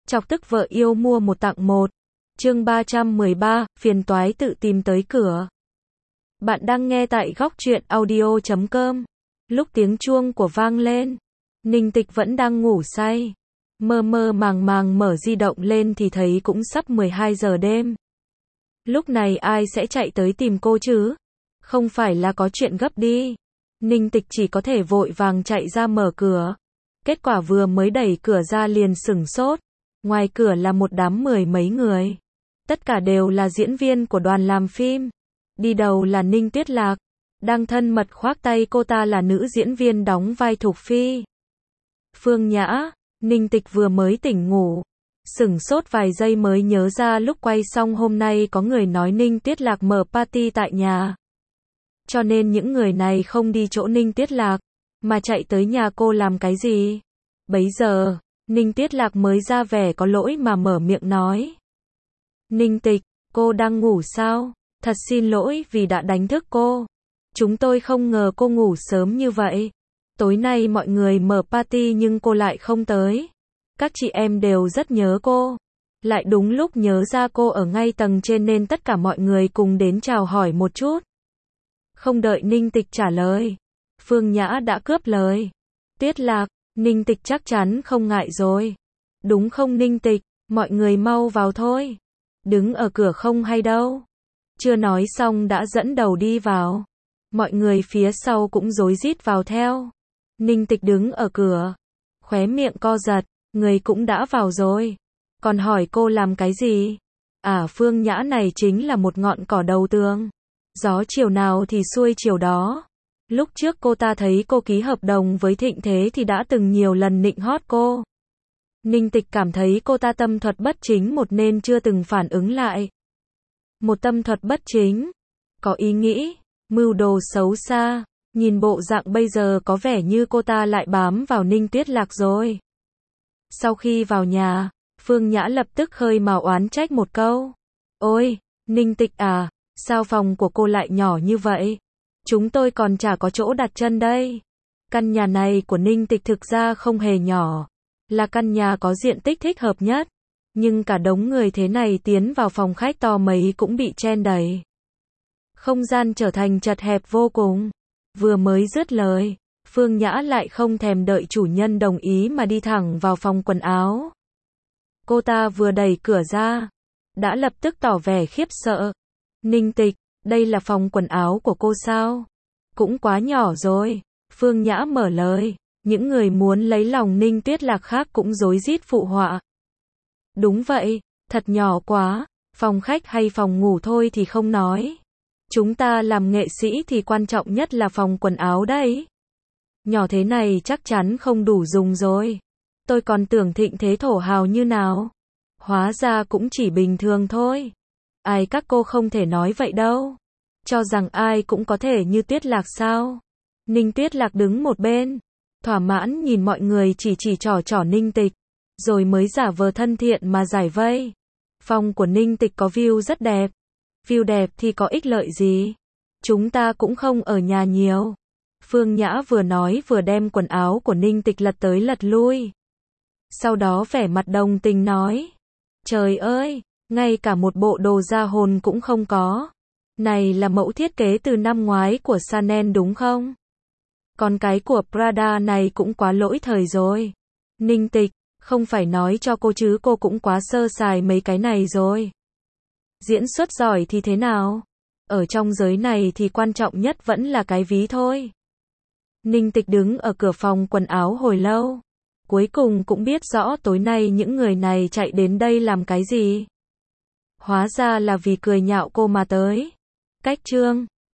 Chọc tức vợ yêu mua một tặng một. Chương 313, phiền toái tự tìm tới cửa. Bạn đang nghe tại góc truyện audio.com. Lúc tiếng chuông của vang lên, Ninh Tịch vẫn đang ngủ say. Mơ mơ màng màng mở di động lên thì thấy cũng sắp 12 giờ đêm. Lúc này ai sẽ chạy tới tìm cô chứ? Không phải là có chuyện gấp đi. Ninh Tịch chỉ có thể vội vàng chạy ra mở cửa. Kết quả vừa mới đẩy cửa ra liền sửng sốt. Ngoài cửa là một đám mười mấy người. Tất cả đều là diễn viên của đoàn làm phim. Đi đầu là Ninh Tuyết Lạc. Đang thân mật khoác tay cô ta là nữ diễn viên đóng vai Thục Phi. Phương Nhã. Ninh Tịch vừa mới tỉnh ngủ. Sửng sốt vài giây mới nhớ ra lúc quay xong hôm nay có người nói Ninh Tuyết Lạc mở party tại nhà. Cho nên những người này không đi chỗ Ninh Tuyết Lạc, mà chạy tới nhà cô làm cái gì? Bấy giờ, Ninh Tuyết Lạc mới ra vẻ có lỗi mà mở miệng nói. Ninh Tịch, cô đang ngủ sao? Thật xin lỗi vì đã đánh thức cô. Chúng tôi không ngờ cô ngủ sớm như vậy. Tối nay mọi người mở party nhưng cô lại không tới. Các chị em đều rất nhớ cô. Lại đúng lúc nhớ ra cô ở ngay tầng trên nên tất cả mọi người cùng đến chào hỏi một chút. Không đợi Ninh Tịch trả lời, Phương Nhã đã cướp lời. Tuyết Lạc, Ninh Tịch chắc chắn không ngại rồi. Đúng không Ninh Tịch, mọi người mau vào thôi. Đứng ở cửa không hay đâu. Chưa nói xong đã dẫn đầu đi vào. Mọi người phía sau cũng rối rít vào theo. Ninh Tịch đứng ở cửa. Khóe miệng co giật, người cũng đã vào rồi. Còn hỏi cô làm cái gì? À, Phương Nhã này chính là một ngọn cỏ đầu tường. Gió chiều nào thì xuôi chiều đó. Lúc trước cô ta thấy cô ký hợp đồng với Thịnh Thế thì đã từng nhiều lần nịnh hót cô. Ninh Tịch cảm thấy cô ta tâm thuật bất chính một nên chưa từng phản ứng lại. Một tâm thuật bất chính, có ý nghĩ, mưu đồ xấu xa, nhìn bộ dạng bây giờ có vẻ như cô ta lại bám vào Ninh Tuyết Lạc rồi. Sau khi vào nhà, Phương Nhã lập tức khơi mào oán trách một câu. Ôi, Ninh Tịch à, sao phòng của cô lại nhỏ như vậy? Chúng tôi còn chả có chỗ đặt chân đây. Căn nhà này của Ninh Tịch thực ra không hề nhỏ. Là căn nhà có diện tích thích hợp nhất. Nhưng cả đống người thế này tiến vào phòng khách to mấy cũng bị chen đầy. Không gian trở thành chật hẹp vô cùng. Vừa mới dứt lời, Phương Nhã lại không thèm đợi chủ nhân đồng ý mà đi thẳng vào phòng quần áo. Cô ta vừa đẩy cửa ra, đã lập tức tỏ vẻ khiếp sợ. Ninh Tịch, đây là phòng quần áo của cô sao? Cũng quá nhỏ rồi. Phương Nhã mở lời. Những người muốn lấy lòng Ninh Tuyết Lạc khác cũng rối rít phụ họa. Đúng vậy, thật nhỏ quá. Phòng khách hay phòng ngủ thôi thì không nói. Chúng ta làm nghệ sĩ thì quan trọng nhất là phòng quần áo đấy. Nhỏ thế này chắc chắn không đủ dùng rồi. Tôi còn tưởng Thịnh Thế thổ hào như nào. Hóa ra cũng chỉ bình thường thôi. Ai các cô không thể nói vậy đâu. Cho rằng ai cũng có thể như Tuyết Lạc sao? Ninh Tuyết Lạc đứng một bên, thỏa mãn nhìn mọi người chỉ trỏ Ninh Tịch, rồi mới giả vờ thân thiện mà giải vây. Phòng của Ninh Tịch có view rất đẹp. View đẹp thì có ích lợi gì? Chúng ta cũng không ở nhà nhiều. Phương Nhã vừa nói vừa đem quần áo của Ninh Tịch lật tới lật lui. Sau đó vẻ mặt đồng tình nói. Trời ơi, ngay cả một bộ đồ da hồn cũng không có. Này là mẫu thiết kế từ năm ngoái của Chanel đúng không? Còn cái của Prada này cũng quá lỗi thời rồi. Ninh Tịch, không phải nói cho cô chứ cô cũng quá sơ sài mấy cái này rồi. Diễn xuất giỏi thì thế nào? Ở trong giới này thì quan trọng nhất vẫn là cái ví thôi. Ninh Tịch đứng ở cửa phòng quần áo hồi lâu. Cuối cùng cũng biết rõ tối nay những người này chạy đến đây làm cái gì. Hóa ra là vì cười nhạo cô mà tới. Cách chương